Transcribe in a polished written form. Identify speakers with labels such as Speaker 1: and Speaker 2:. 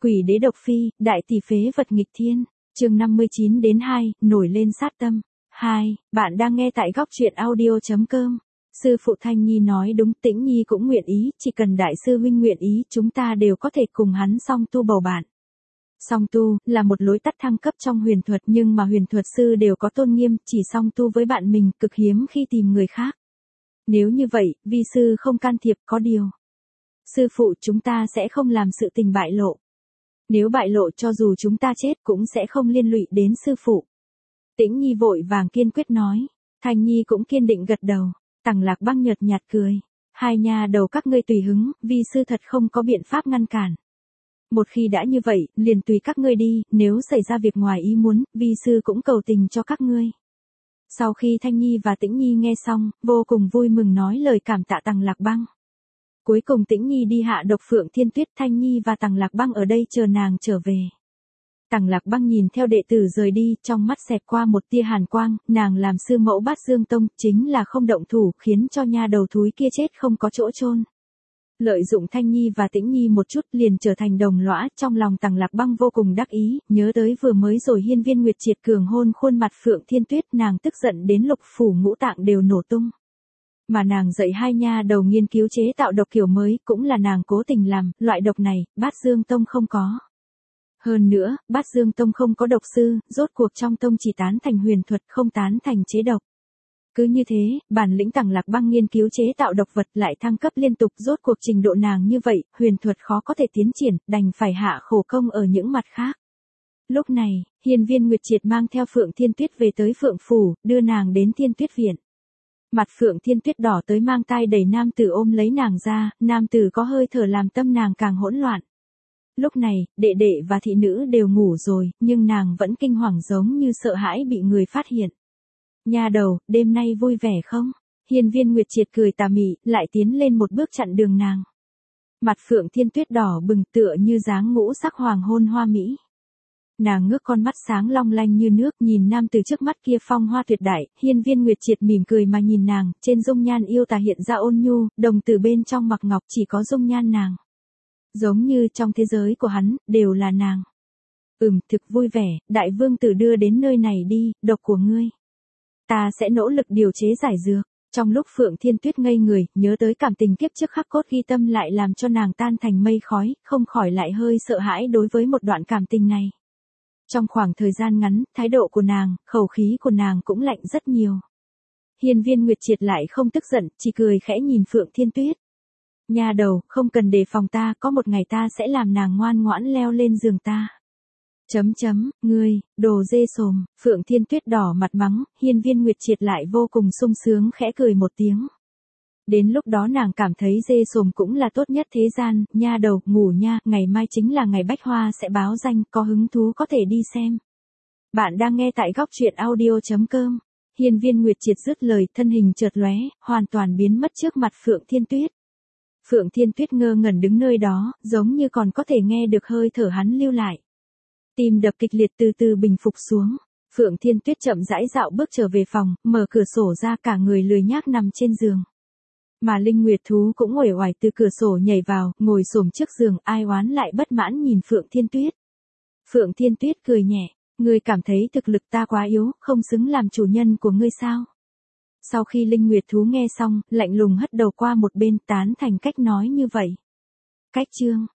Speaker 1: Quỷ đế độc phi, đại tỷ phế vật nghịch thiên. Chương 59-2, nổi lên sát tâm. 2, bạn đang nghe tại góc truyện audio.com. Sư phụ Thanh Nhi nói đúng, Tĩnh Nhi cũng nguyện ý, chỉ cần đại sư huynh nguyện ý, chúng ta đều có thể cùng hắn song tu bầu bạn. Song tu là một lối tắt thăng cấp trong huyền thuật, nhưng mà huyền thuật sư đều có tôn nghiêm, chỉ song tu với bạn mình cực hiếm khi tìm người khác. Nếu như vậy, vi sư không can thiệp, có điều. Sư phụ, chúng ta sẽ không làm sự tình bại lộ. Nếu bại lộ, cho dù chúng ta chết cũng sẽ không liên lụy đến sư phụ. Tĩnh Nhi vội vàng kiên quyết nói. Thanh Nhi cũng kiên định gật đầu. Tằng Lạc Băng nhợt nhạt cười. Hai nha đầu các ngươi tùy hứng, vi sư thật không có biện pháp ngăn cản. Một khi đã như vậy, liền tùy các ngươi đi, nếu xảy ra việc ngoài ý muốn, vi sư cũng cầu tình cho các ngươi. Sau khi Thanh Nhi và Tĩnh Nhi nghe xong, vô cùng vui mừng nói lời cảm tạ Tằng Lạc Băng. Cuối cùng Tĩnh Nhi đi hạ độc Phượng Thiên Tuyết, Thanh Nhi và Tằng Lạc Băng ở đây chờ nàng trở về. Tằng Lạc Băng nhìn theo đệ tử rời đi, trong mắt xẹt qua một tia hàn quang, nàng làm sư mẫu Bát Dương Tông, chính là không động thủ, khiến cho nha đầu thúi kia chết không có chỗ chôn. Lợi dụng Thanh Nhi và Tĩnh Nhi một chút liền trở thành đồng lõa, trong lòng Tằng Lạc Băng vô cùng đắc ý, nhớ tới vừa mới rồi Hiên Viên Nguyệt triệt cường hôn khuôn mặt Phượng Thiên Tuyết, nàng tức giận đến lục phủ ngũ tạng đều nổ tung. Mà nàng dạy hai nha đầu nghiên cứu chế tạo độc kiểu mới, cũng là nàng cố tình làm, loại độc này, Bát Dương Tông không có. Hơn nữa, Bát Dương Tông không có độc sư, rốt cuộc trong tông chỉ tán thành huyền thuật, không tán thành chế độc. Cứ như thế, bản lĩnh Tằng Lạc Băng nghiên cứu chế tạo độc vật lại thăng cấp liên tục, rốt cuộc trình độ nàng như vậy, huyền thuật khó có thể tiến triển, đành phải hạ khổ công ở những mặt khác. Lúc này, Hiên Viên Nguyệt triệt mang theo Phượng Thiên Tuyết về tới Phượng Phủ, đưa nàng đến Thiên Tuyết Viện. Mặt Phượng Thiên Tuyết đỏ tới mang tai đầy, nam tử ôm lấy nàng ra, nam tử có hơi thở làm tâm nàng càng hỗn loạn. Lúc này, đệ đệ và thị nữ đều ngủ rồi, nhưng nàng vẫn kinh hoàng giống như sợ hãi bị người phát hiện. Nha đầu, đêm nay vui vẻ không? Hiên Viên Nguyệt triệt cười tà mị, lại tiến lên một bước chặn đường nàng. Mặt Phượng Thiên Tuyết đỏ bừng tựa như dáng ngũ sắc hoàng hôn hoa mỹ. Nàng ngước con mắt sáng long lanh như nước, nhìn nam từ trước mắt kia phong hoa tuyệt đại. Hiên Viên Nguyệt triệt mỉm cười mà nhìn nàng, trên dung nhan yêu tà hiện ra ôn nhu, đồng tử bên trong mặc ngọc chỉ có dung nhan nàng. Giống như trong thế giới của hắn, đều là nàng. Thực vui vẻ, đại vương tử đưa đến nơi này đi, độc của ngươi. Ta sẽ nỗ lực điều chế giải dược. Trong lúc Phượng Thiên Tuyết ngây người, nhớ tới cảm tình kiếp trước khắc cốt ghi tâm lại làm cho nàng tan thành mây khói, không khỏi lại hơi sợ hãi đối với một đoạn cảm tình này. Trong khoảng thời gian ngắn, thái độ của nàng, khẩu khí của nàng cũng lạnh rất nhiều. Hiên Viên Nguyệt triệt lại không tức giận, chỉ cười khẽ nhìn Phượng Thiên Tuyết. Nha đầu, không cần đề phòng ta, có một ngày ta sẽ làm nàng ngoan ngoãn leo lên giường ta. Ngươi, đồ dê sồm, Phượng Thiên Tuyết đỏ mặt mắng, Hiên Viên Nguyệt triệt lại vô cùng sung sướng khẽ cười một tiếng. Đến lúc đó nàng cảm thấy dê sồm cũng là tốt nhất thế gian, nha đầu, ngủ nha, ngày mai chính là ngày bách hoa sẽ báo danh, có hứng thú có thể đi xem. Bạn đang nghe tại góc truyện audio.com. Hiên Viên Nguyệt triệt dứt lời, thân hình chợt lóe, hoàn toàn biến mất trước mặt Phượng Thiên Tuyết. Phượng Thiên Tuyết ngơ ngẩn đứng nơi đó, giống như còn có thể nghe được hơi thở hắn lưu lại. Tim đập kịch liệt từ từ bình phục xuống. Phượng Thiên Tuyết chậm rãi dạo bước trở về phòng, mở cửa sổ ra, cả người lười nhác nằm trên giường. Mà Linh Nguyệt thú cũng uể oải từ cửa sổ nhảy vào, ngồi xổm trước giường, ai oán lại bất mãn nhìn Phượng Thiên Tuyết. Phượng Thiên Tuyết cười nhẹ, ngươi cảm thấy thực lực ta quá yếu, không xứng làm chủ nhân của ngươi sao? Sau khi Linh Nguyệt thú nghe xong, lạnh lùng hất đầu qua một bên, tán thành cách nói như vậy. Cách chương